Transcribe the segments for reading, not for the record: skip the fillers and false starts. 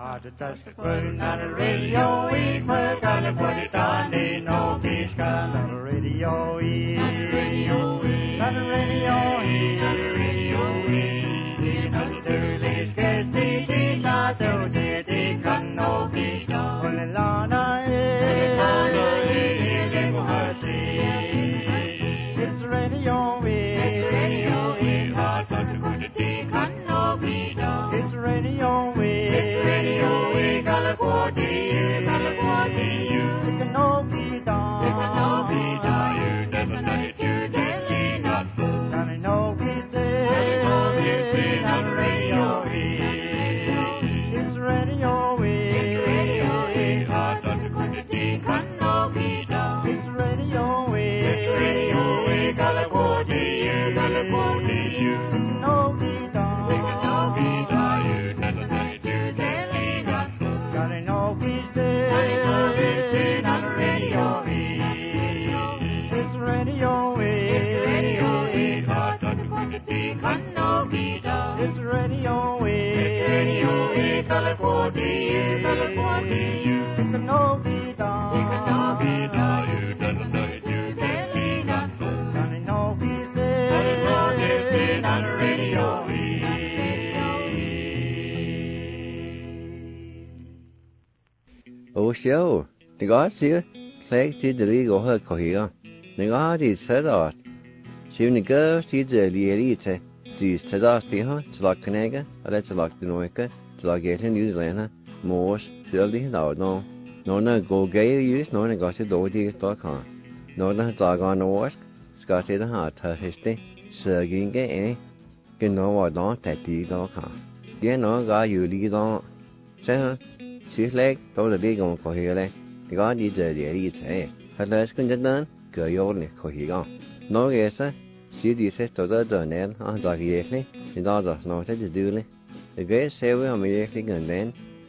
Show. The God see flag to the league or her cohere. The God is said out. She the girl sees the elite. She's to the steamer, to like Canega, or let's like the Noika, to like get in New Zealand, Morse, surely no. No, go gay use, no, I got it over.com. No, dog on the wash, Scotch the heart, her history, Sergin gay, you know what don't that d.com. You know, got you lead on. Say, she's like, told the big on cohere. The God is the elite, eh? Her last can done, go your cohere. No, yes, sir. She says to the nail on the yearly, and others not to do. The great sailor immediately and then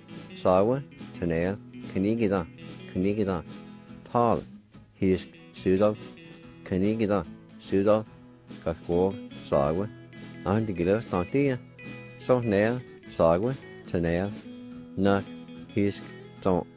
sour, to nail, canigida, tall, his pseudo, canigida, pseudo, casco, sour, and the gloves not dear. So nail, sour, to nail, nuck, hisk, don't,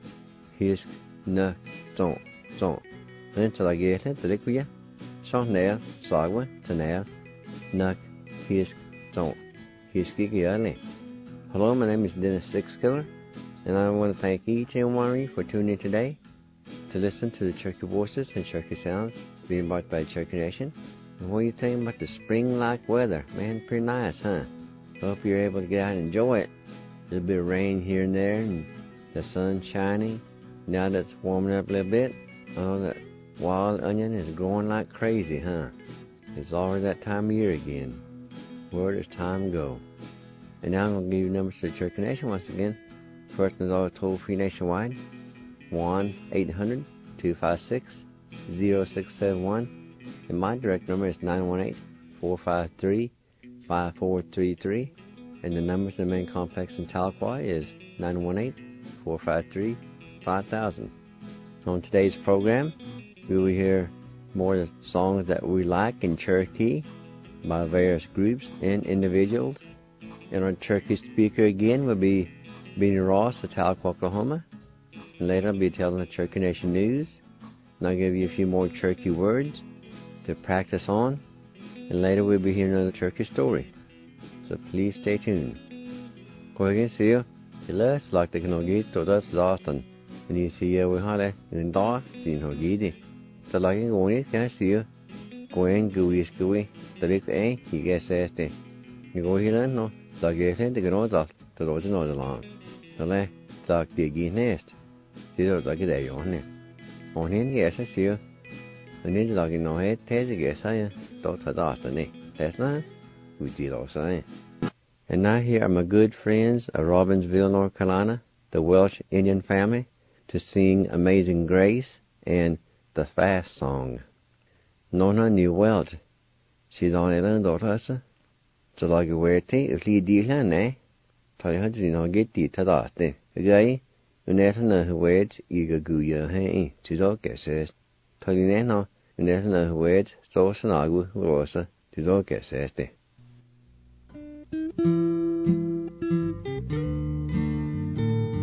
nuck, don't. Then till I get it, the liquid. So nail, sour, to nail, nuck, hisk, don't, hiski early. Hello, my name is Dennis Sixkiller, and I want to thank each and one of you for tuning in today to listen to the Cherokee voices and Cherokee sounds being brought by Cherokee Nation. And what do you think about the spring-like weather? Man, pretty nice, huh? Hope you're able to get out and enjoy it. A little bit of rain here and there, and the sun shining. Now that it's warming up a little bit, oh, that wild onion is growing like crazy, huh? It's already that time of year again. Where does time go? And now I'm going to give you numbers to the Cherokee Nation once again. First is all toll-free nationwide. 1-800-256-0671. And my direct number is 918-453-5433. And the number to the main complex in Tahlequah is 918-453-5000. On today's program, we will hear more of the songs that we like in Cherokee by various groups and individuals. And our Cherokee speaker again will be Beanie Ross of Tahlequah, Oklahoma. And later I'll be telling the Cherokee Nation news. And I'll give you a few more Cherokee words to practice on. And later we'll be hearing another Cherokee story. So please stay tuned. Koigin sier, Hilas like the Knogit to that's Austin. And you see we had a in dark in Hogidi. So like going it can I see you? Going gooey, the little A, he gets este. You go here and no, so I get into the nose off to those in the long. The lay, so the gay nest. See those like a day on it. On him, yes, I see you. And then like in no head, Tazzy guess I don't have Austin. That's not, we did also. And now here are my good friends of Robbinsville, North Carolina, the Welsh Indian family, to sing Amazing Grace and the Fast Song. Nona New Welsh. She's on a little daughter. So like a weird tea, if you deal her, eh? Tell you how to know get the Tadaste. The guy, you never know who words, eager goo your hay, to dog says. Tell you now, you never know who words, so snagu, rosa, to dog says. 「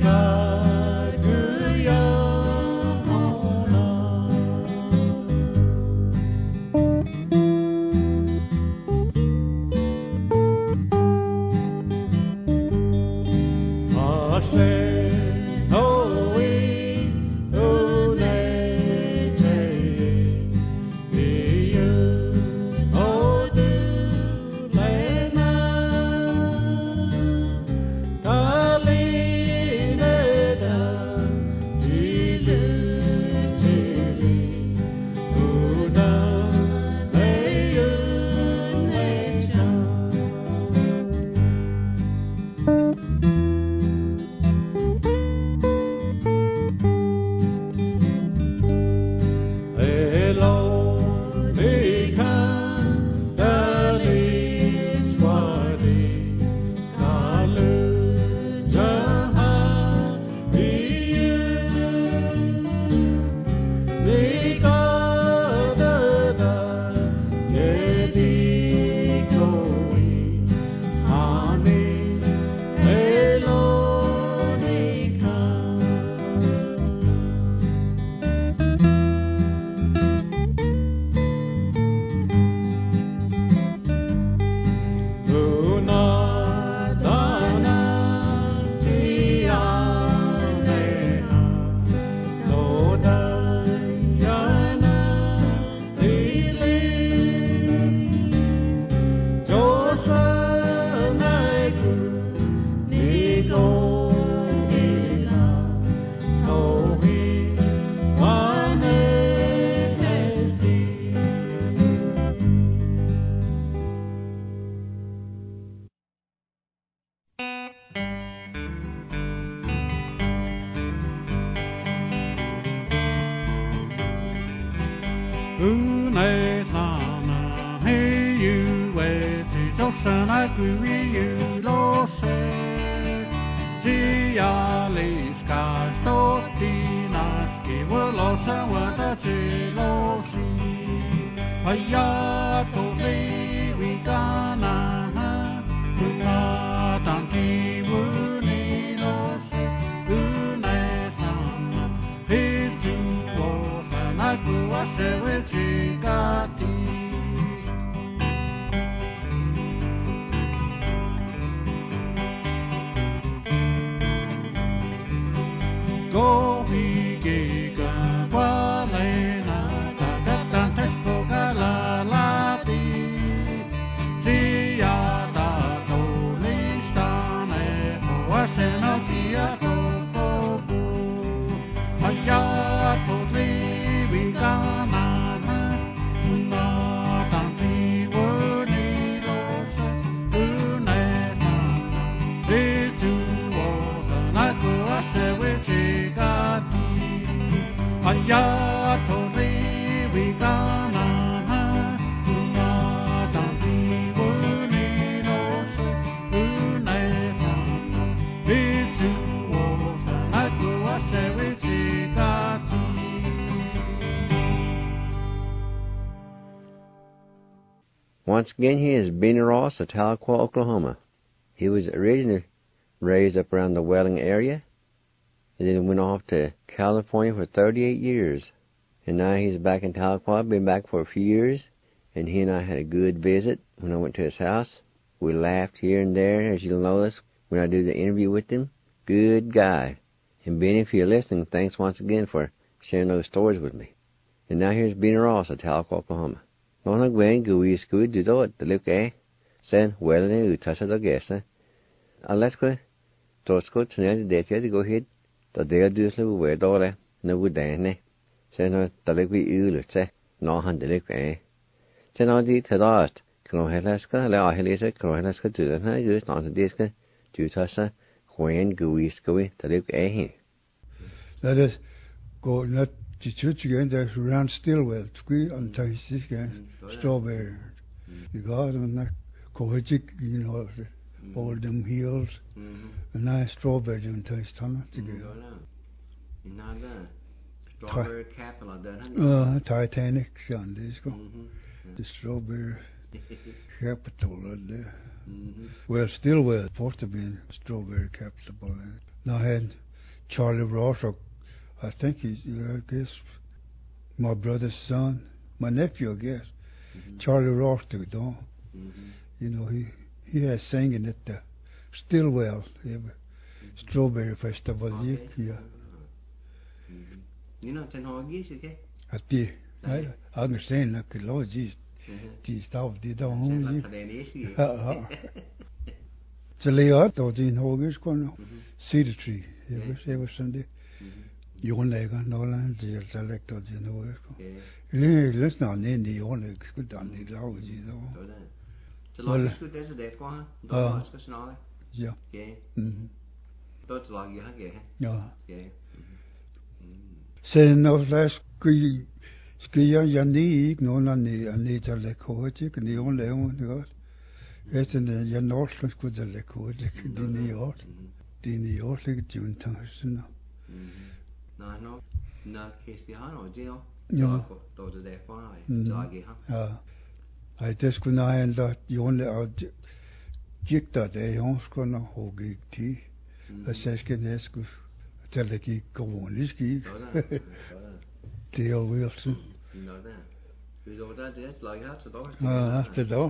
Once again, he is Benny Ross of Tahlequah, Oklahoma. He was originally raised up around the Welling area, and then went off to California for 38 years. And now he's back in Tahlequah, been back for a few years, and he and I had a good visit when I went to his house. We laughed here and there, as you'll notice, when I do the interview with him. Good guy. And Benny, if you're listening, thanks once again for sharing those stories with me. And now here's Benny Ross of Tahlequah, Oklahoma. Nó nói quen gửi scúi đi đó từ lúc ấy sen well này ư thasa đó gesa Alaska tosco tne de te go hit the de do so we do le no would ne sen no the lúc we ư se no han de lúc ấy sen no di the đó kro helaska le a helisa kro helaska tu na ư no the diska tu thasa quen gửi scúi the lúc ấy that is go not the church again, there's around Stillwell, Tui on Taisik, Strawberry. You got them, like Kohajik, you know, all them hills, and nice strawberry on Taistana together. Strawberry capital, Titanic, San Disco. The strawberry capital there. Well, Stillwell, supposed to be strawberry capital. Now I had Charlie Ross, or I think he's, I guess, my brother's son, my nephew, I guess. Charlie Ross took it on. You know, he has singing at the Stillwell, Strawberry Festival. Yeah. You know, ten hours, okay? At the, I understand that, Lord Jesus, these stuff, they don't hold you. Så lægger jeg dog din hårgøsgrund, cedar tree, every Sunday. Jordlægger, Norrland, det er så lægt dog din hårgøsgrund. Det er snart ned i jordlægger, skulle der ikke lave det dog. Så lager du det så det for her? Da skal snart. Ja. Ja. Da lager jeg her. Ja. Ja. Så når der skal jeg ned ikke nogen ned til at lægge hårdt, ikke? Ned i jordlægger, det er godt. Efter jeg norsk skulle der lægge hårdt, det er 9 år. Det er 9 år, det er June Tungsten. Nej, når jeg har noget det også. Ja. Da det der for her, lager jeg her. Ja. Ej, det skulle nej, en der jordlægger, gik der det, hun skulle nok hugge ikke tid. Og så skal jeg skulle til at give corona skik. Det er jo virkelig. Nå der. Hvis du der det lager her til dog. Ja, det dog.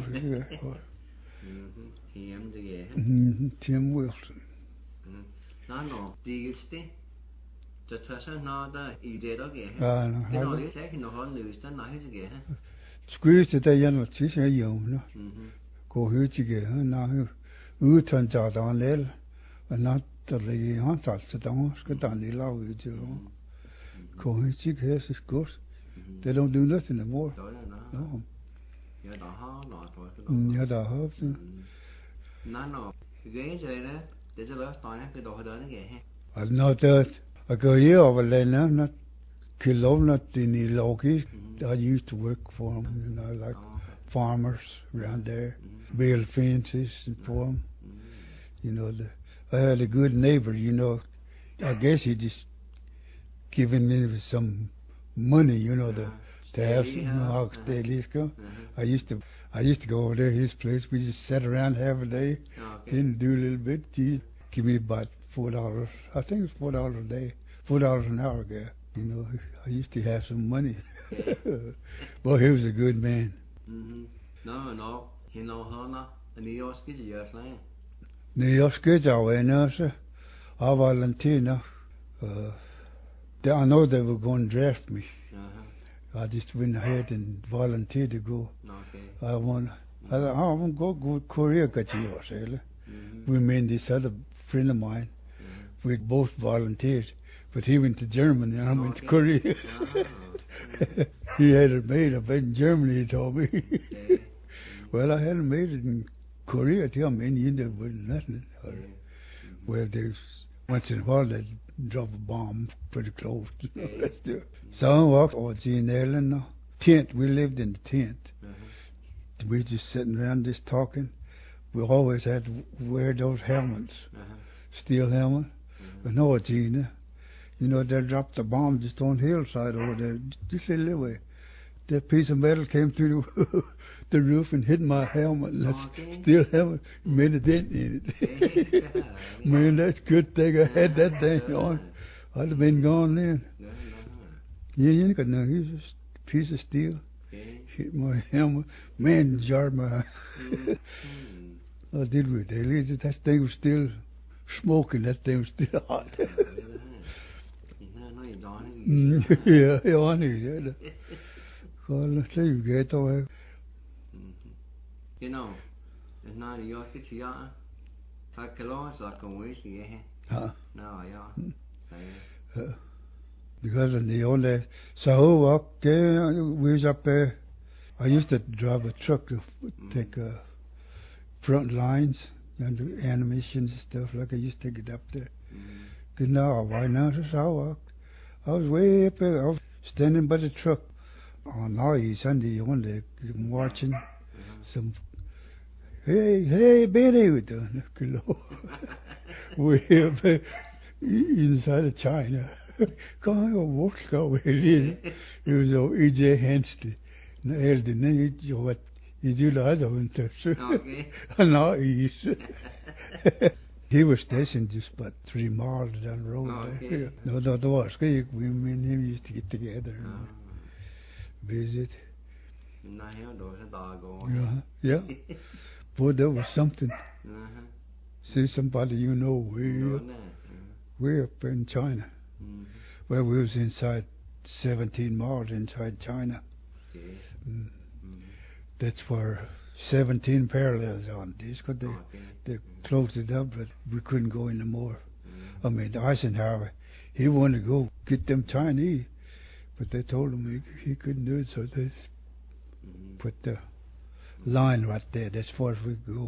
Hjemme det er. Tim Wilson. Nej, det er det. Så tager så når der i det der gør. Ja, nå. Det er lidt ikke når hold løs der nej det gør. Skulle det der jeg når til sig jo, nå. Gå højt til gør, nå. Uden der der en lille. Og når der ligger han tager så der skal der lige lave det jo. Gå højt til gør så godt. They don't do nothing anymore. No. Ja, der har noget. Ja, der har det. Nej, det er det. Det er løst bare, det er det ikke her. Og når det at gå her over landet, når kilometer det er logisk. I used to work for them, you know, like farmers around there, build fences for them. You know, I had a good neighbor. You know, I guess he just giving me some money, you know, to have some hogs daily. I used to go over there, his place. We just sat around half a day, didn't do a little bit. He give me about $4. I think it's $4 a day, $4 an hour, guy. You know, I used to have some money. Well, he was a good man. No, he know how and he also gets your plan. New York's good, I know, sir. I volunteer now. I know they were going to draft me. I just went ahead and volunteered to go. Okay. I want to go Korea, we made this other friend of mine. We both volunteered, but he went to Germany and I went to Korea. He had it made up in Germany, he told me. Well, I hadn't made it in Korea till I'm in India with nothing. Well, there's once in a while they drop a bomb pretty close. So I walked over to an island. Tent. We lived in the tent. We just sitting around just talking. We always had to wear those helmets, steel helmet. But no, Gina, you know they dropped a bomb just on the hillside over there, just a little way. That piece of metal came through the roof and hit my helmet. And that steel helmet made a dent in it. Man, that's a good thing I had that thing on. I'd have been gone then. Yeah, you ain't got no. He's just a piece of steel. Hit my helmet. Man, jarred my. I did with it. That thing was still smoking. That thing was still hot. Yeah, I knew that. God, så you get away. You know, it's not a York it's a yacht. I can always like a wish, yeah. No, yeah. Because in the old days, so we was up there. I used to drive a truck to take front lines and do animations and stuff. Like I used to take it up there. Cause now, why now? So I was way up there. I was standing by the truck. On all Sunday, one day, I'm watching some. Hey, Benny, with the way up there inside of China. Come on, walk away. It was E.J. Hensley. No, Eldon, you what? You do the other one, too. Okay. No, he's. He was stationed just about 3 miles down the road there. Yeah. No, there was. Me and him used to get together and visit. Yeah. Boy, that was something. See somebody you know way up in China. Well, we was inside 17 miles inside China. That's where 17 parallels on this. They closed it up, but we couldn't go anymore. I mean, Eisenhower, he wanted to go get them Chinese, but they told him he couldn't do it, so they put the line right there. That's as far as we could go.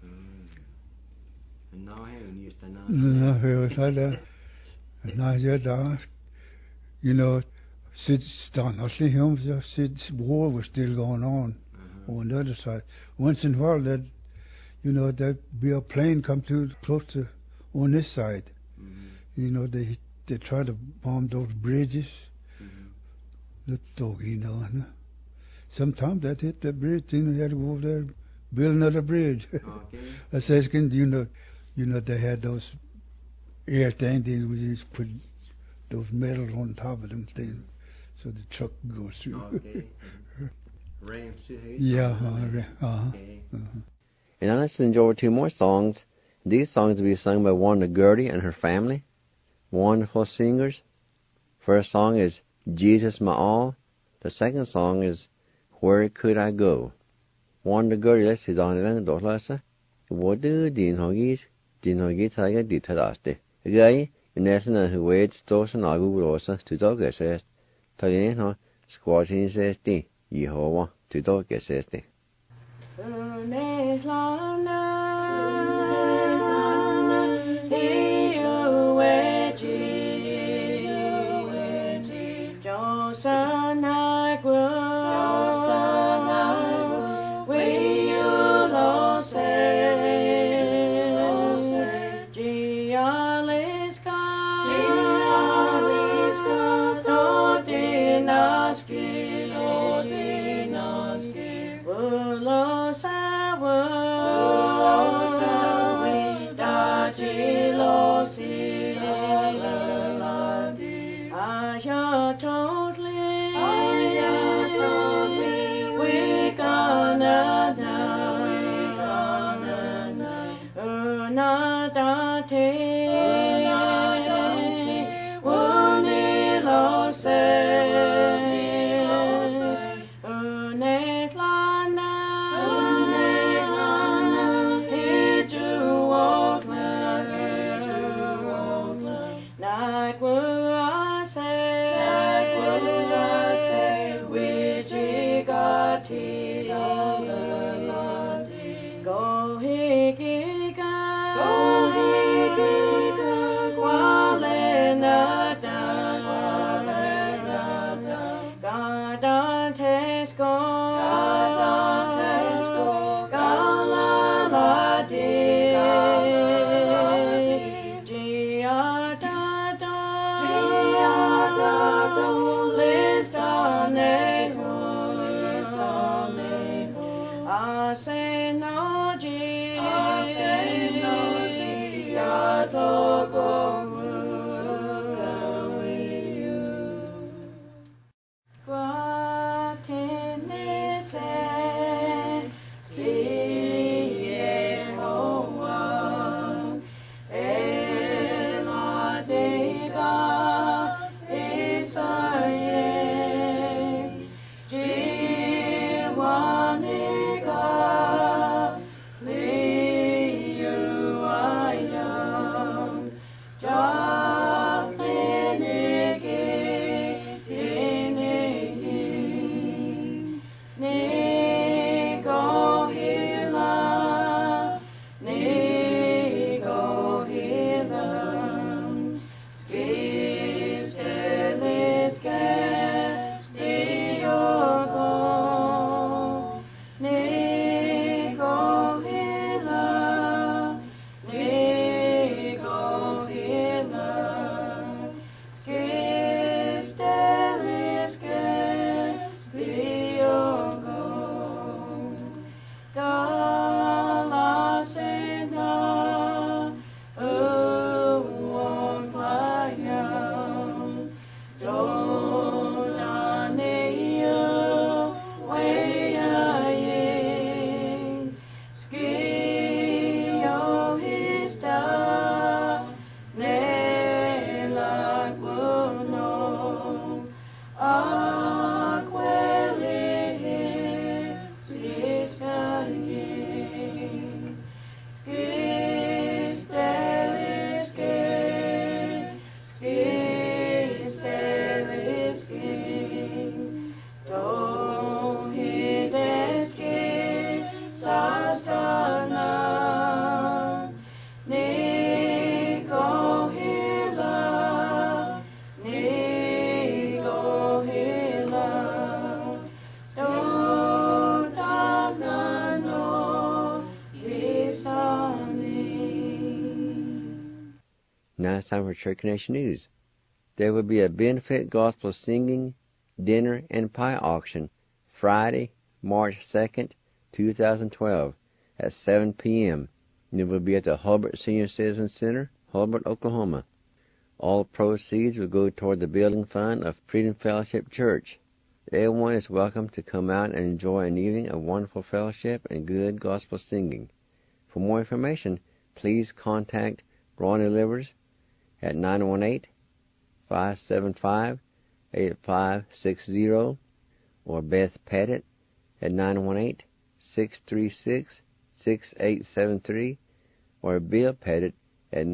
No, it was like that. Now you're down. You know, since war was still going on the other side. Once in a while, there'd be a plane come too close to on this side. You know, they try to bomb those bridges. The dog, sometimes that hit the bridge, you had to go over there, build another bridge. I says, you know, they had those air things, they would just put those metals on top of them things, so the truck goes through. Yeah. And I listened over 2 more songs. These songs will be sung by Wanda Gertie and her family. Wonderful singers. First song is Jesus My All. The second song is Where Could I Go? Wanda Gertie, let's see on the Dorlasa. What do Din Hoggies? Din Hoggies, I get detailed. Guy, in National who waits, Dawson, Agu Rosa, to dog says, Talian, squatting says, Yehovah, to dog says. Now it's time for Church Connection News. There will be a benefit gospel singing, dinner, and pie auction Friday, March 2nd, 2012 at 7 p.m. and it will be at the Hulbert Senior Citizen Center, Hulbert, Oklahoma. All proceeds will go toward the building fund of Freedom Fellowship Church. Everyone is welcome to come out and enjoy an evening of wonderful fellowship and good gospel singing. For more information, please contact Ronnie Livers at 918-575-8560 or Beth Pettit at 918-636-6873 or Bill Pettit at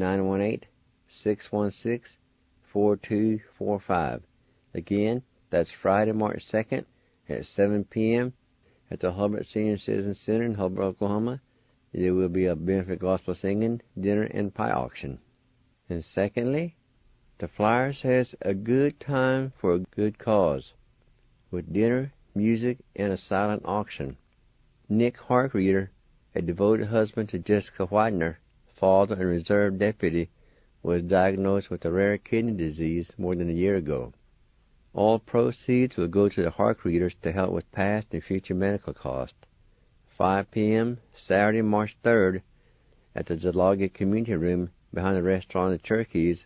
918-616-4245. Again, that's Friday, March 2nd at 7 p.m. at the Hulbert Senior Citizen Center in Hulbert, Oklahoma. There will be a benefit gospel singing, dinner, and pie auction. And secondly, the flyer says a good time for a good cause, with dinner, music, and a silent auction. Nick Harkreader, a devoted husband to Jessica Whitener, father and reserve deputy, was diagnosed with a rare kidney disease more than a year ago. All proceeds will go to the Harkreaders to help with past and future medical costs. 5 p.m. Saturday, March 3rd, at the Zalagi Community Room behind the restaurant at Cherokees,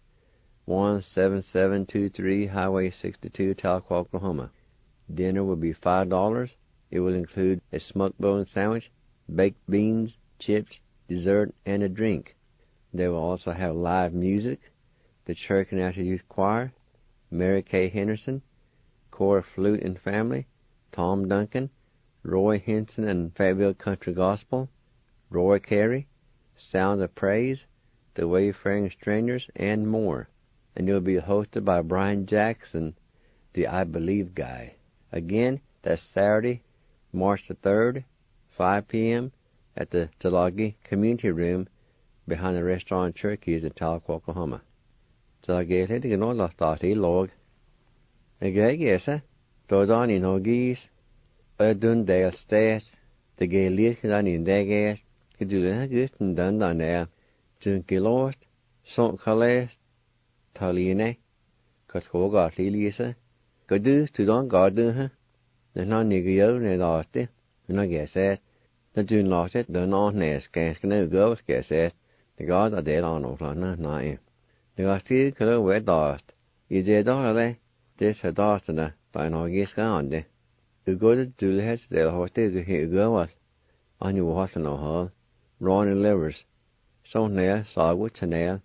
17723 Highway 62, Tahlequah, Oklahoma. Dinner will be $5. It will include a smoked bone sandwich, baked beans, chips, dessert, and a drink. They will also have live music, the Cherokee National Youth Choir, Mary Kay Henderson, Cora Flute and Family, Tom Duncan, Roy Henson and Fayetteville Country Gospel, Roy Carey, Sound of Praise, The Wayfaring Strangers, and more. And it will be hosted by Brian Jackson, the I Believe guy. Again, that's Saturday, March the 3rd, 5 p.m. at the Zalagi Community Room behind the restaurant Cherokees in Tahlequah, Oklahoma. Zalagi to get all the thoughty log. Again, yes, Dodan in Hoggies, Dun Dale State, the gay leak on in Dagas, could do the good and done on there. Junkie Lost, Sont Calais, Taline, Cathoga Lisa, could do to Don Garden, huh? The non nigger and lost it, and I guess that. The June lost it, the non nest can't no girls guess that. The God are dead on Oklahoma, nine. The Garcia could have wet lost. Is there dollar? This had lost in the Dino Gis gone there. You go to Julius, they'll host it, here go was. On your horse no hall. Ronnie Livers. So nail, Sagwood, Chanel,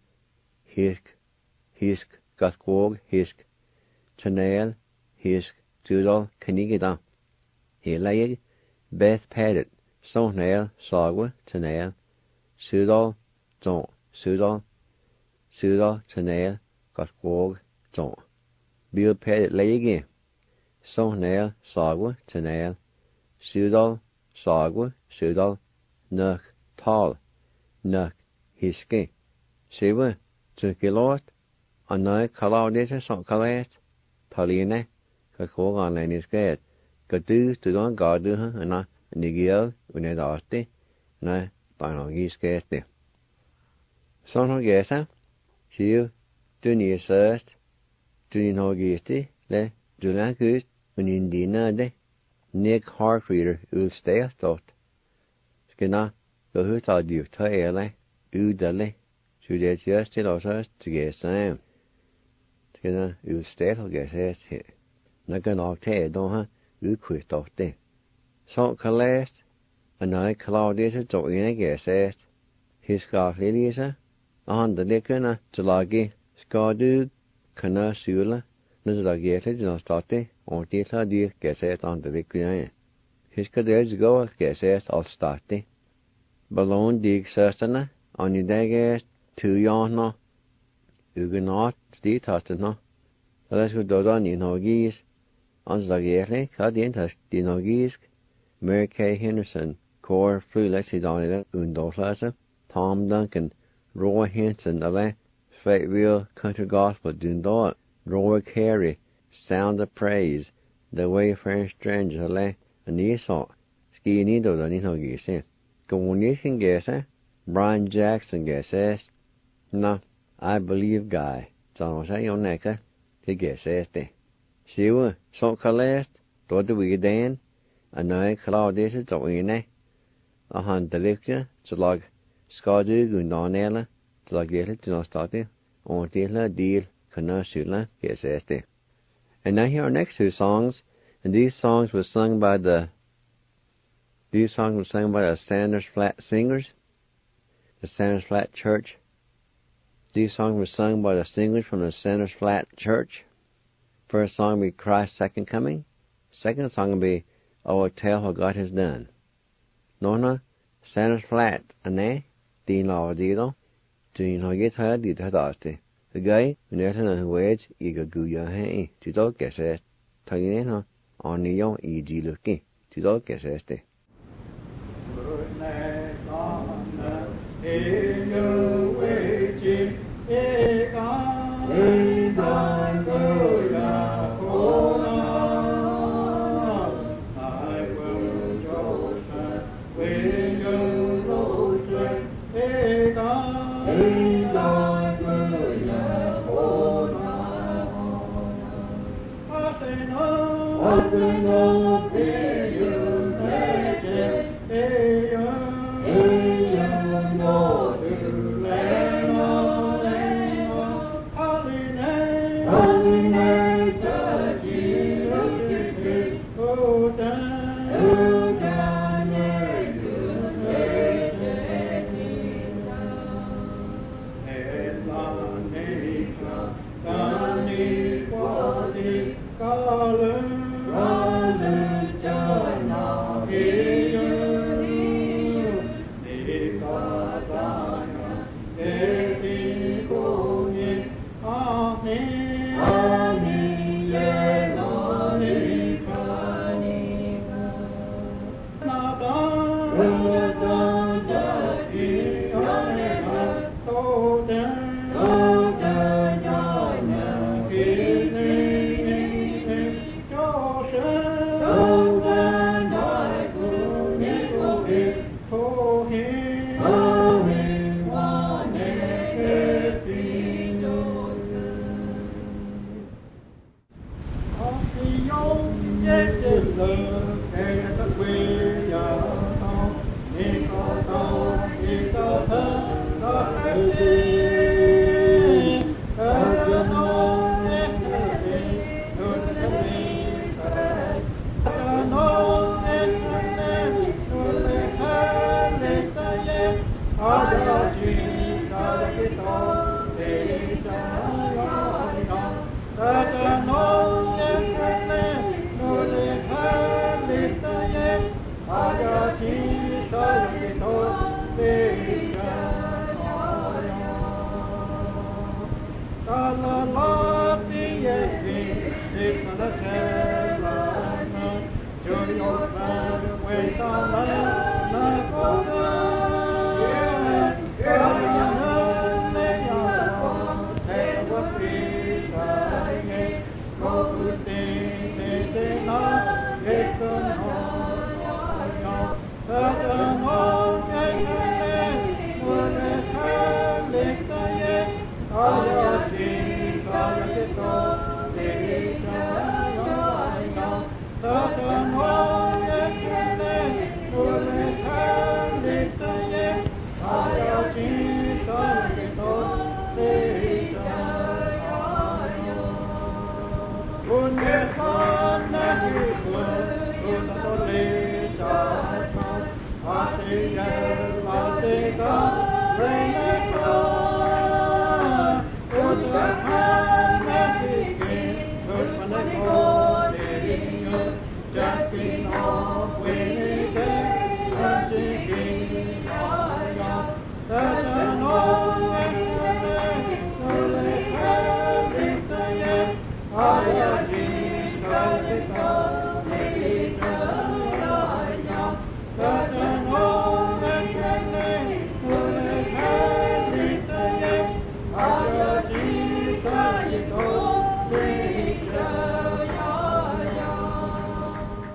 Hisk, Gutquog, Hisk, Chanel, Hisk, Judal, Canigida. Here lay Beth Pettit, So nail, Sagwood, Chanel, Sudal, John, Sudal, Chanel, Gutquog, John. Bill Pettit lay again. So nail, Sagwood, Chanel, Sudal, Sagwood, Sudal, Nuck, Tall, Nuck, Hiske. Shiva, Junkie Lord, and now Calais, Sont Calais, Taline, Kakog on Lenny's gate. Go do to don't guard her, and I, Nigel, when it asked it, na, Dino Gis gate. Son of Gessa, Shiv, Dunia Surst, Dunino Gisti, Le, Julian Gust, when Indina de, Nick Harkreader, stay a thought. Skina, go who thought you, Taile, Udale. Should it just tell us to get some? Skina, stay to get it here. Nagan octave, don't ha, quit off there. So Calais, and I Claudius to in a guess it. His scarf Lisa, on the liquor, Zalagi, Scardu, Cana Sula, Nazagated, no starte, on Tita dear guess it on the liquor. His cadets go guess it all starte. Ballon dig certainly, on your daggers, 2 yarn no. Huguenot, Steve Tostin, let's go down in Hoggies, on Zagierle, Cadientas, Dinogiesk, Mary Kay Henderson, Cora Flute, Lexidon, Undolasa, Tom Duncan, Roy Henson, Fayetteville Country Gospel, Dundalk, Roy Carey, Sound of Praise, The Wayfaring Stranger, and Esau, Ski Nido, the Ninogies, Go on, you can guess, Brian Jackson guesses. No, I believe God. So say your neck, to guess este. See what, so calest, do the we dan, and I cloud this is to in a hand the lecture, to log Scotty Gundonella, to log get it to no starting, on deal, Canasula, guess este. And now here are next two songs, and these songs were sung by the Sanders Flat Singers, the Sanders Flat Church. These songs were sung by the singers from the Sanders Flat Church. First song will be Christ's Second Coming. Second song will be I Will Tell What God Has Done. Nona, Sanders Flat, ane, Dean Law Dido, Dean Hoggett Head, Did Hadaste. The guy, when there's a wedge, Ega Guya Hay, to dog guess it. Tagino, on the young E.G. Lucky, to dog guess it.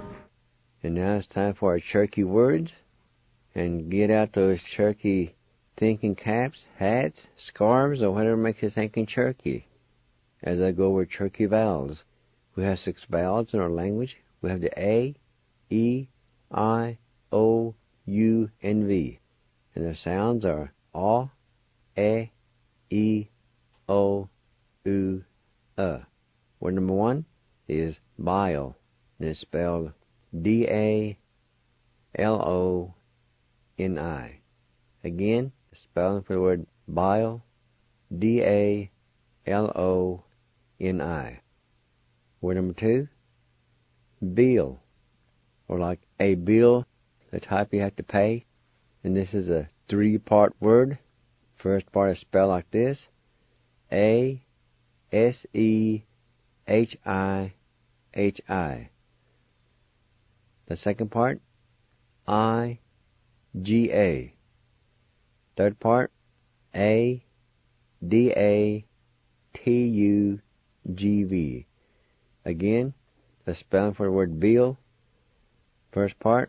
And now it's time for our Cherokee words. And get out those Cherokee thinking caps, hats, scarves, or whatever makes you thinking Cherokee. As I go over Cherokee vowels, we have 6 vowels in our language. We have the A, E, I, O, U, and V. And their sounds are A, E, O, U, Word number 1 is bile, and it's spelled D-A-L-O-N-I. Again, the spelling for the word bile, D-A-L-O-N-I. Word number 2, bill, or like a bill, the type you have to pay. And this is a 3-part word. First part is spelled like this: A-S-E-H-I-H-I. The second part, I-G-A. Third part, A-D-A-T-U-G-V. Again, the spelling for the word bill. First part,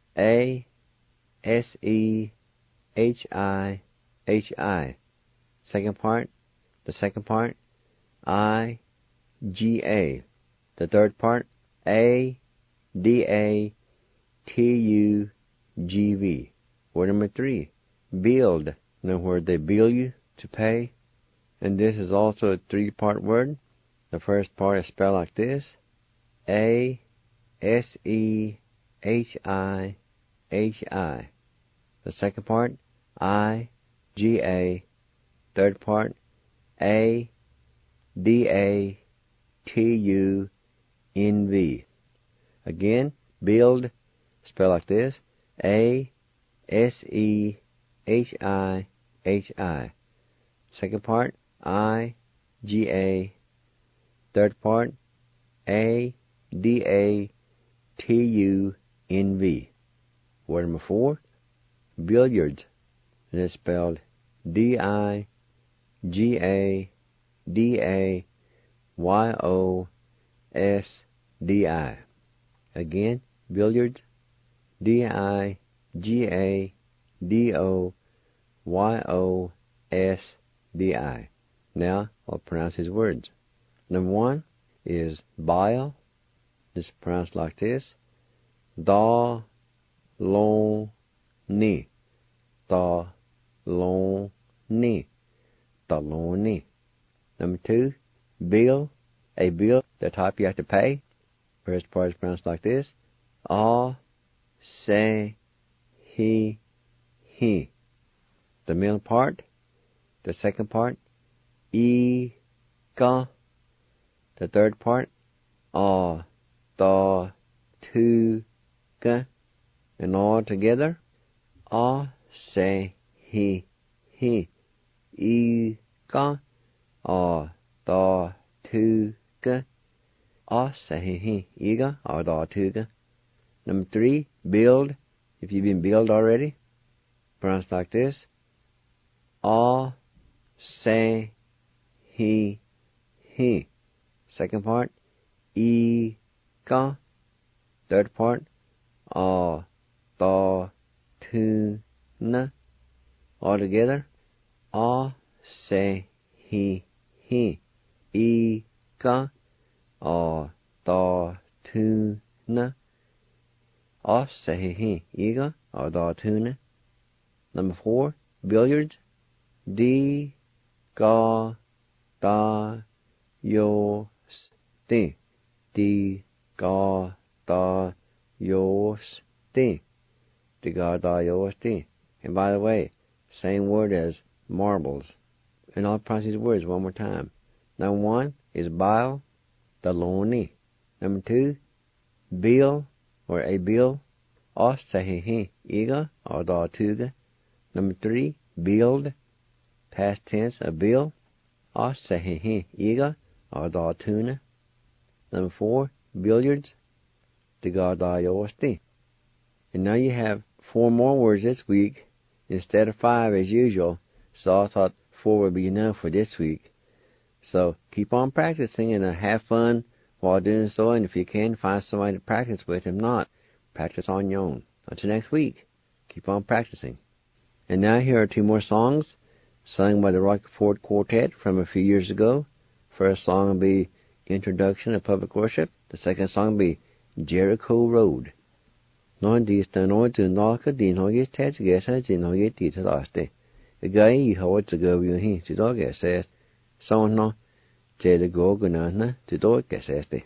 A-S-E-H-I-H-I. Second part, I-G-A. The third part, A-D-A-T-U-G-V. Word number 3, build. Now, where they bill you to pay. And this is also a 3-part word. The first part is spelled like this: A-S-E-H-I-H-I. The second part, I-G-A. Third part, A-D-A-T-U-N-V. Again, build, spelled like this: A-S-E-H-I-H-I. Second part, I-G-A. Third part, A-D-A-T-U-N-V. Word number 4, billiards. And it's spelled D-I-G-A-D-A-Y-O-S-D-I. Again, billiards, D-I-G-A-D-O-Y-O-S-D-I. Now, I'll pronounce these words. Number 1 is bile. It's pronounced like this: Da-long-ni. Da-long-ni. Da-long-ni. Number 2, bill. A bill, the type you have to pay. First part is pronounced like this: A-se-hi-hi. The middle part, the second part, E-ka. The third part, A-da-tu-ka. And all together, A-se-hi-hi. E-ka. A-da-tu-ka. A-se-hi-hi. A-da-tu-ka. Number 3, build. If you've been billed already, pronounced like this: A-se-hi-hi. Second part, E-ka. Third part, A-da-tu-na. All together, A-se-hi-hi. E-ka. A-da-tu-na. A-se-hi-hi. E-ka. A-da-tu-na. Number 4, billiards. D-ga-da-yo-sti. D-ga-da-yo-sti. D-ga-da-yo-sti. And by the way, same word as marbles. And I'll pronounce these words one more time. Number 1 is bile, da-long-ni. Number 2, bill, or a bill, A-se-hi-hi. E-ga, A-da-tu-ga. Number 3, build, past tense, a bill, A-se-hi-hi. E-ga, A-da-tu-na. Number 4, billiards, D-ga-da-yo-sti. And now you have 4 more words this week instead of 5 as usual, so I thought 4 would be enough for this week. So keep on practicing and have fun while doing so, and if you can, find somebody to practice with. If not, practice on your own. Until next week, keep on practicing. And now here are two more songs sung by the Rockford Quartet from a few years ago. First song will be Introduction to Public Worship. The second song will be Jericho Road. Nói đi tới nói từ nó cái đi nói cái thế cái sao chỉ nói cái đi thế đó đấy. Cái gái họ chỉ có việc hi chỉ đó cái sao sau nó chỉ được go cái nào nè chỉ đó cái sao đấy.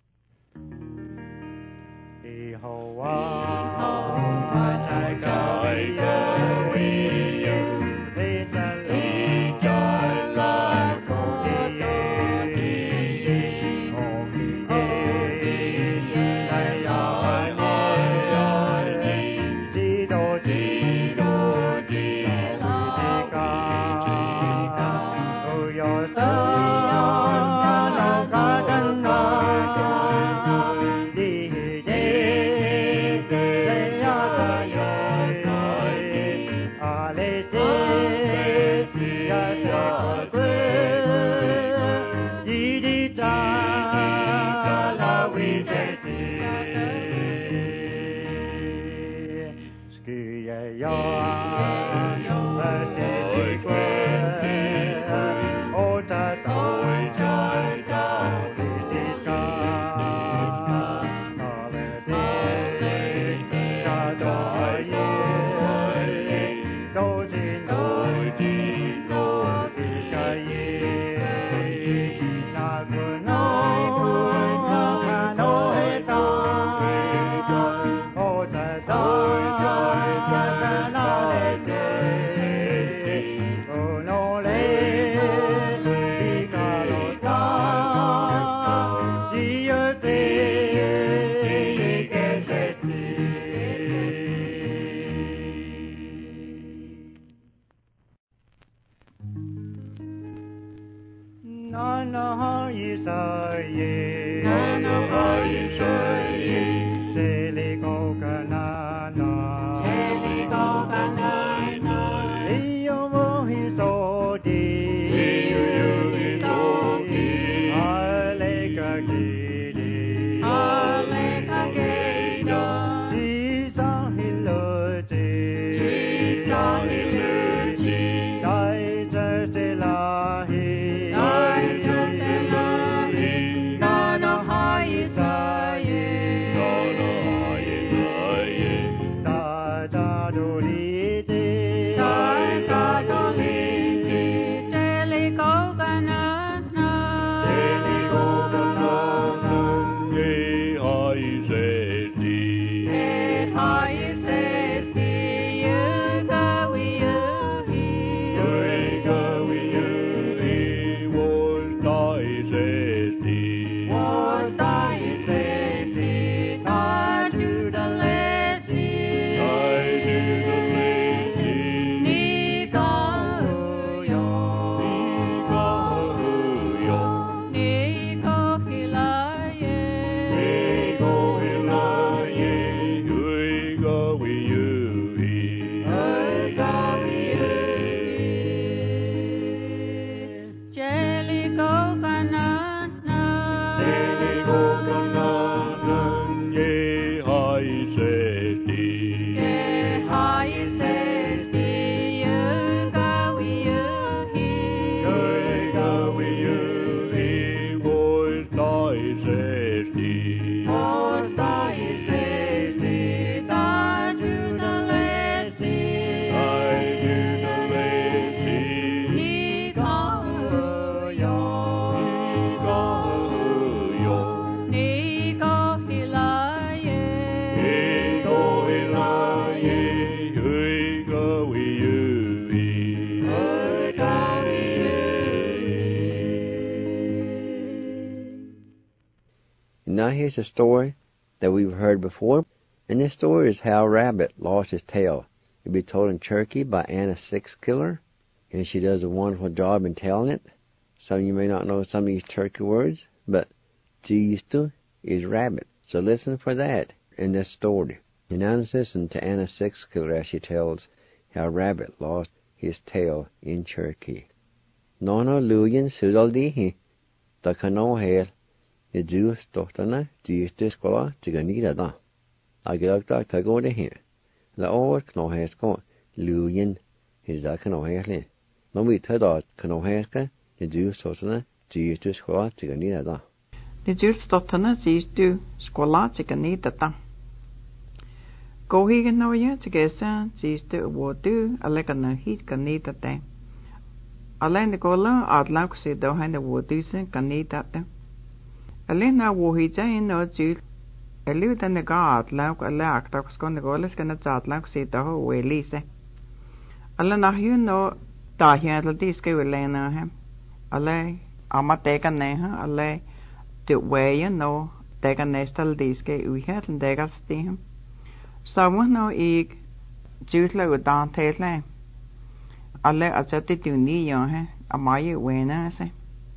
Now here's a story that we've heard before, and this story is how a rabbit lost his tail. It'll be told in Cherokee by Anna Sixkiller, and she does a wonderful job in telling it. Some of you may not know some of these Cherokee words, but Jistu is rabbit. So listen for that in this story. And now listen to Anna Sixkiller as she tells how a rabbit lost his tail in Cherokee. Nono luyen sudaldihi, the cano hair. The Jews dochtana, Jistu skola, Tiganita da. I get up to go to here. The old kno has gone, Luyen thì đã khăn hề lên nó bị thay đổi khăn hề cái thì chú số nó chỉ chú squat chỉ cần đi là đó thì chú số nó chỉ chú squat chỉ cần đi ta cô hi cái nói nhá chỉ cái sao chỉ chú vô tư ale cái này hít cần đi ta ale này cô là ở lại cái đó hay là vô tư sẽ cần đi ta ale na vô hi trái nó chú ale ta này có ở lại cái ale akta cái này cô là cái nó chặt lại cái đó về lý sẽ ale na hiu nó ta hiện là tí cái về lên ha ale ama te cái này ha ale tự về nó te cái này still tí cái uy hết te cái steam sau đó nó ý chú là ở đàn thế này ale ở chỗ tiêu ní rồi ha ama yêu về nó sẽ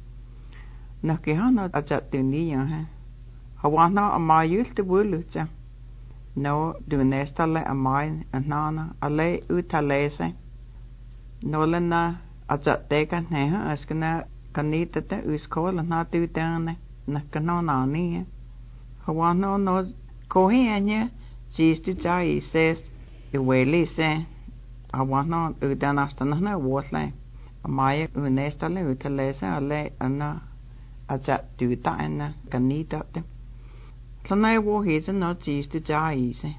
nó cái nó ở chỗ tiêu ní rồi ha họ nó ama yêu từ bữa lúc cha nó từ nesta lại ama nó ale utale sẽ nó lên na ở chỗ te cái này ha ở cái na cái ní tết usko là nó tiêu tan này nó cái nó nào ní họ nó cố hết nhé chỉ tu trái sẽ về lý sẽ họ nó ở đằng nào nó vô lại mà ở nesta lại ở thale sẽ lại anh ở chỗ tu tại na cái ní đó thế này vô hết nó chỉ tu trái sẽ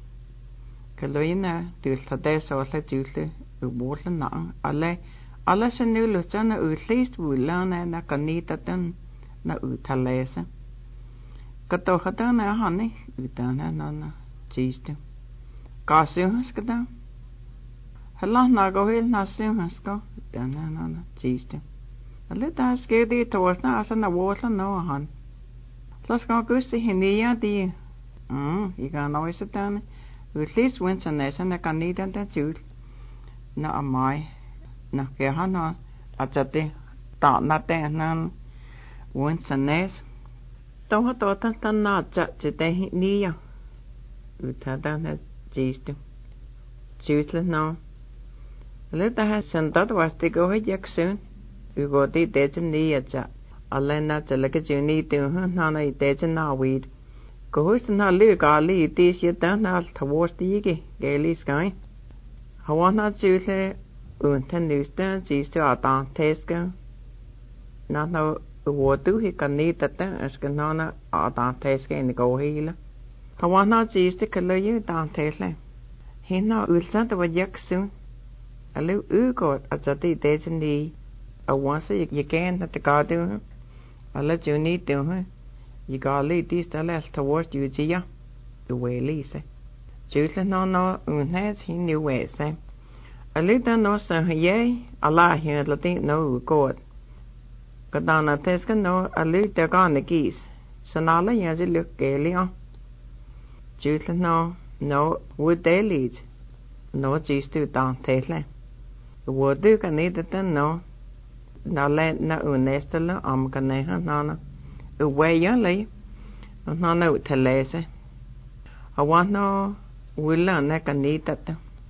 cái lối na từ thade sau lại tu ở vô là nó alle sẽ nếu lúc cho nó ở least vui lên na cái ní đó na ở thale sẽ cái tổ hợp đó na hắn ấy ở đằng nó chỉ tu cá siêu hết cái đó hela na go hel na siêu hết có đằng nó chỉ tu alle ta cái đi thôi na asa na vô là nó hắn las có cứ sẽ hình đi đi ý cái nói sẽ ta at least when sa nesa na cái ní đó chứ na amai na cái hắn nó ở chỗ đây tạo na tên na when sa nesa tao hết tao ta na chỗ chỉ đây ní à ta na chỉ tu chứ là nó lấy ta hay sinh tao vào thì có hết giấc sướng có đi để chân đi à cha alena cha lấy cái chuyện đi từ nó này để chân nào vậy có hết nó lấy cái lấy tí xíu ta nó tháo tí cái lấy cái họ nó chứ là thân nữ ta chỉ sợ tao thế cái nó vô tư thì cần đi tất cả cái nó ở tao thế cái này có hay là họ nó chỉ là cái lấy tao thế là hiện nó sang tao giấc sướng lấy có ở chỗ đi để chân đi ở ngoài sẽ you can at the garden alle you need to you got lấy tí ta lấy towards you chỉ ya the way lý sẽ chứ là nó hết thì nhiều way sẽ lấy ta nó sẽ hay Allah hiện là tí nó có cái đó là thế cái nó lấy ta có này kỹ so nó là nhà chỉ được cái lý chứ là nó vui tế lý nó chỉ từ tao thế là vô tư cái này đó nó lên nó ở nesta là cái này ha nó ở quay giá lấy nó ở thale sẽ họ nó vui là nó cái này đó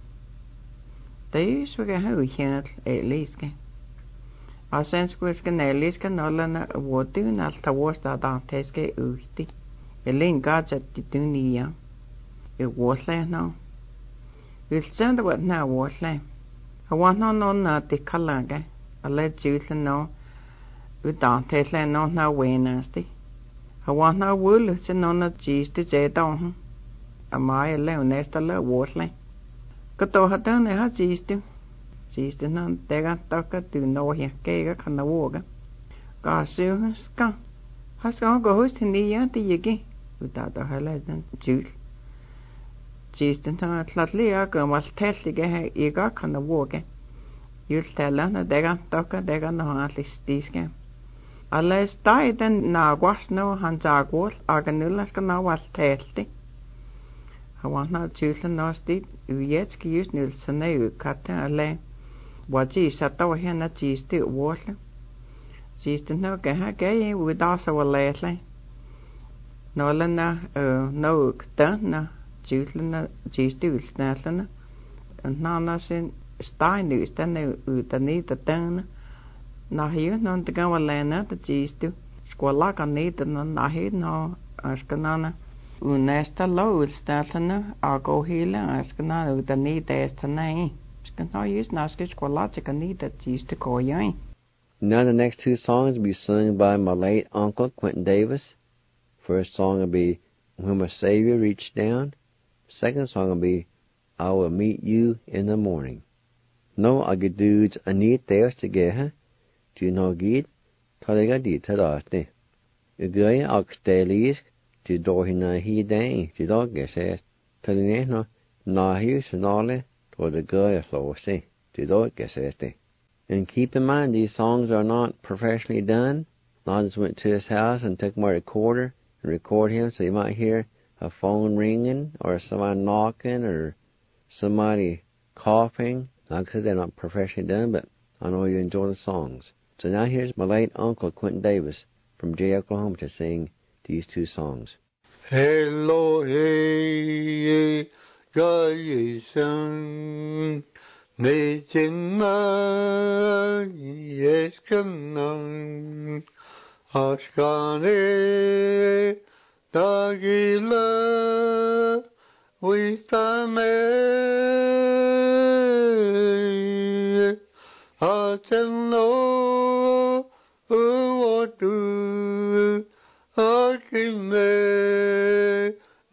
đấy số cái hơi hiện at least cái ở sense cái này at least cái nó là nó vô tư nó towards that thế cái tí cái linh cả chất tí ní ya cái vô lại nó cái chân đó nó vô lại họ nó là tí khăn cái alle chứ là nó ở đó thế là nó quen tí họ nó vui là cho nó chỉ tí chế tao à mai là nesta là vô lại cái tổ hợp đó này ha chỉ tí nó để cái tao cái từ nó hiện cái khăn nó vô cái siêu cái có hối thì đi á thì gì cái ở đó hay là chứ chỉ tí nó lát lia cái mà thế thì cái hay ý cái khăn nó vô cái Jultella na dega no atlistiske. Alle staiden na guasno han jagol aganullas ka na wal telti. Hawana julta no sti ujetski just nulsane ukatte alle. Waji satawa hena jisti wala. Jisti no ka ha gay widasa walele. No lana no ukta na julta na jisti ulsnalana. Na sin stai nữ stai nữ ta ní ta tên nó hiếu nó ta cái vào lẽ nó ta chỉ tu squala cái ní ta nó hiếu nó cái nó nesta lâu stai nó à cô hiếu là cái nó ta ní test này No use naskis kwalatika nita tis to go young. Now the next two songs will be sung by my late uncle, Quentin Davis. First song will be When My Savior Reached Down. Second song will be I Will Meet You in the Morning. No, I get dudes a neat there together. Do you know good? Taliga di tadate. A guy oxtalis to do hina he dang to dog says. Talineno, nahi sanale, to the guy a flow say. To dog says. And keep in mind, these songs are not professionally done. I just went to his house and took my recorder and record him, so you might hear a phone ringing or somebody knocking or somebody coughing. Like I said, they're not professionally done, but I know you enjoy the songs. So now here's my late uncle, Quentin Davis, from Jay, Oklahoma, to sing these two songs. Hello, hey, Jason. 내 젠나 예스kannan aşkane dagila vistame acello uotu akime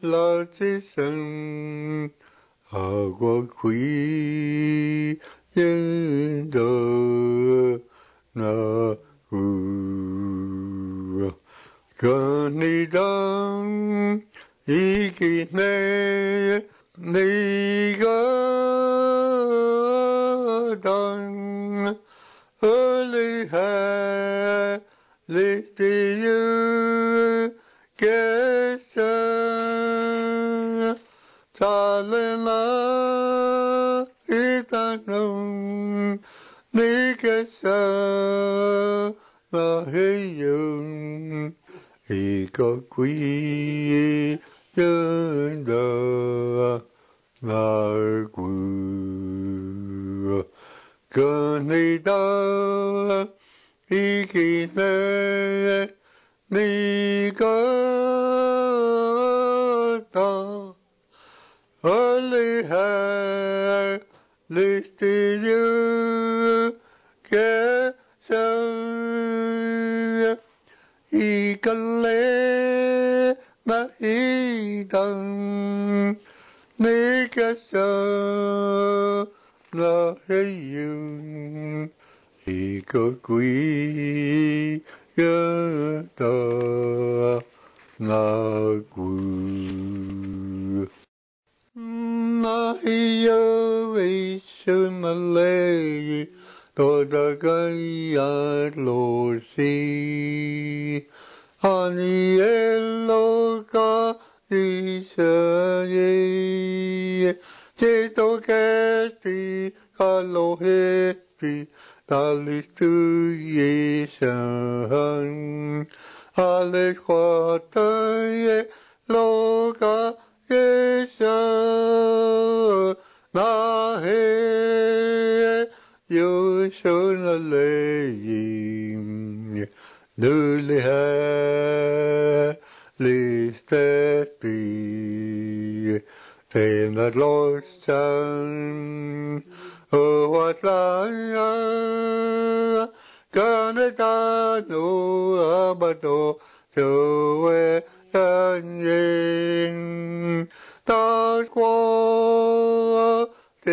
latisem agua qui yendo na kanidam ikine nigadan early ha listiyu kesa talena itanum nikesa lahiyum ikakwi yenda nargu kanida ikine nigata early hair listed you kesa ikale na idan nikasa na heyun ikakwi yata nagu Nahiya Vishumalay Todagaya Losi Aniyeloka Isaye Chitoketi Kaloheti Talistu Yeshan Alekwataye Loka Yesha Nahe Yushunaleim Nuliha Listeti Tem that Lord Son Oh what lion Kanata no abato Joe Yin Tasqua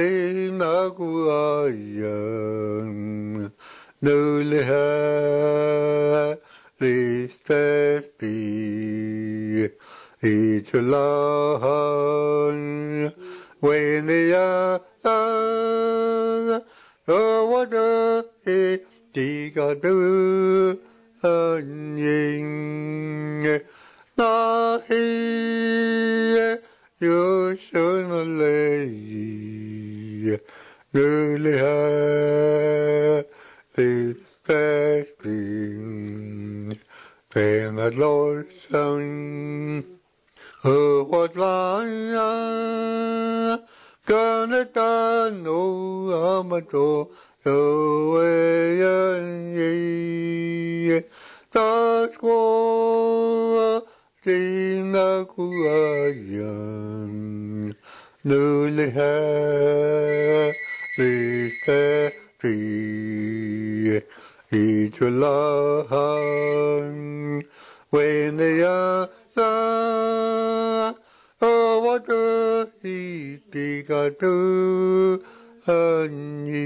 Tinaguayan Nuliha Listeti Ichulahan Wenia Wada Digadu Yin Nahi Yushunalay Nuliha Listeti Fame that Lord Son Who was lion Kanata no amato Yoeyan Tasqua Tinaguayan Nuliha vì thế thì ý chúa là hằng when they are what he tika tu ani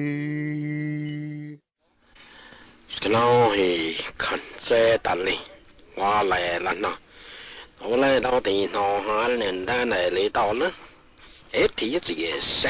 cái nào thì khẩn sẽ tận đi qua lại là nó hôm nay đâu thì nó hai nên đã này lấy tao nữa hết thì chỉ cái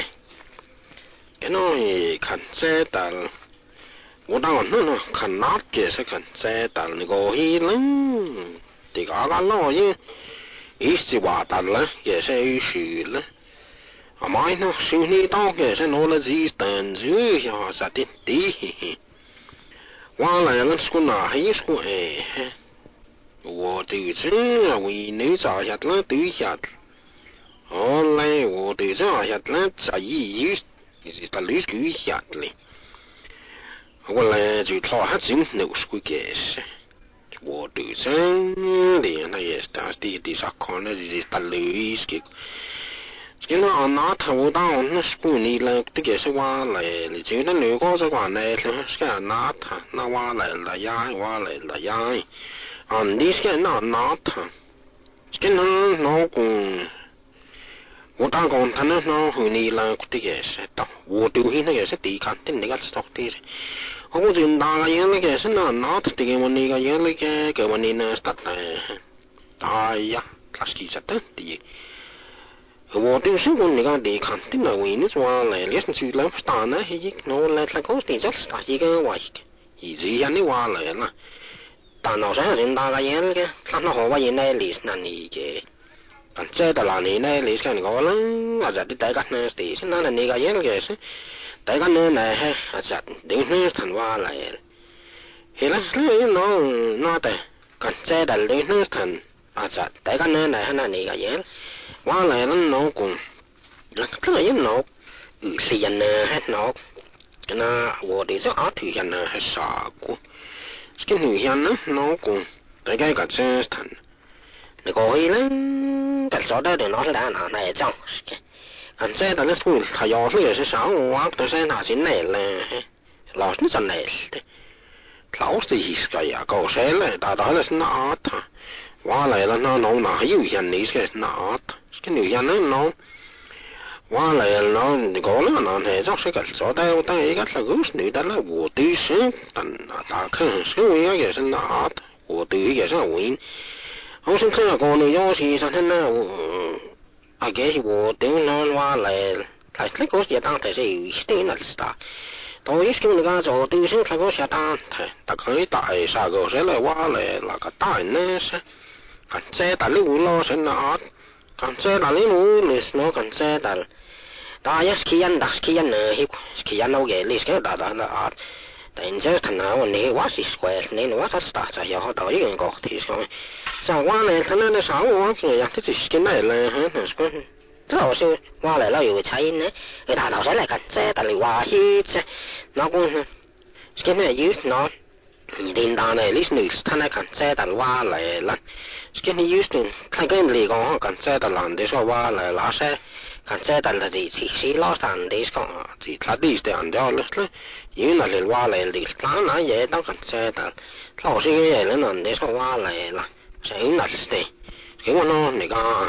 cái nào thì khẩn sẽ tận我当然呢，看哪个是看在但那个伊人，这个老爷，一是话但了，也是有事了。啊妈呢，兄弟当也是拿了几等住下啥的的，我来了是个哪还是个哎，我对这为你找下了对下，后来我对这下了这一是他历史下的。我来就他还真牛是个解释，我对真的那也是他的啥看那是他历史，这个那他我当那是过年了，这个是我来了，就那六个这个来了，是个那他那我来了呀，我来了呀，啊，你是个那他，这个那老公。我当讲他那那后年了，这个是到我丢弃那个是地看，那个是到底是。我就打个样那个是那这个问题个样那个问题呢，是哎呀，他是其实的的。我就是我那个地看，那为你说来，你是去了不打呢？嘿，我来他搞地就是打一个话，以前人的话来了，但老是人打个样那个，他那好话原来历史那里个。这的啦，你呢？你看我了，啊，这的大家呢，是是那那个样个是，大家呢呢嘿，啊，这等呢谈话来，嘿啦，那的，看这的等呢谈，啊，这大家呢呢那那个样，话来了老公，那这个样老，是人呢还老，那我的这阿土人呢还傻过，这个女人呢老公，大家个这谈。那个伊呢，干啥的？拿出来拿来讲，干这的那是他要是也是上我，但是拿进来了，老是真来的，老是一个呀，搞谁来？大大的是拿他，我来了那拿有钱的是拿他，这个女人呢拿，我来了那个了拿那就是干啥的？我当一个是个是女的了，我对是，但大看是我也是拿他，我对也是为。我先看个你要是上天呢，啊，这是我顶那话来，他那个是当他是有点那是的，到一时那个做对生他个是当他可以打啥个是来话来那个打呢是，看这打你无老是那，看这打你无你是那看这打，打也是去人打去人呢，去人那个你是打打那啊。但这他那我你我是怪，你我他是打在要到一个人搞提说，像我呢，他那啥我这样，他就是跟来了，那是个，这我是我来了有才呢，给他到时来看这，但你话去这，那个呢，现在有那，你听到呢，你是你是他来看这，但我来了，现在有时他跟你讲看这，但人家说我来拉些。看这但他的是老三的讲啊，是他的这样掉了，因为那里话来的，当然也当看这但，老是也人人的说话来了，谁那是的，给我呢那个。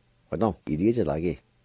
Hoạt động ý nghĩa cho lại cái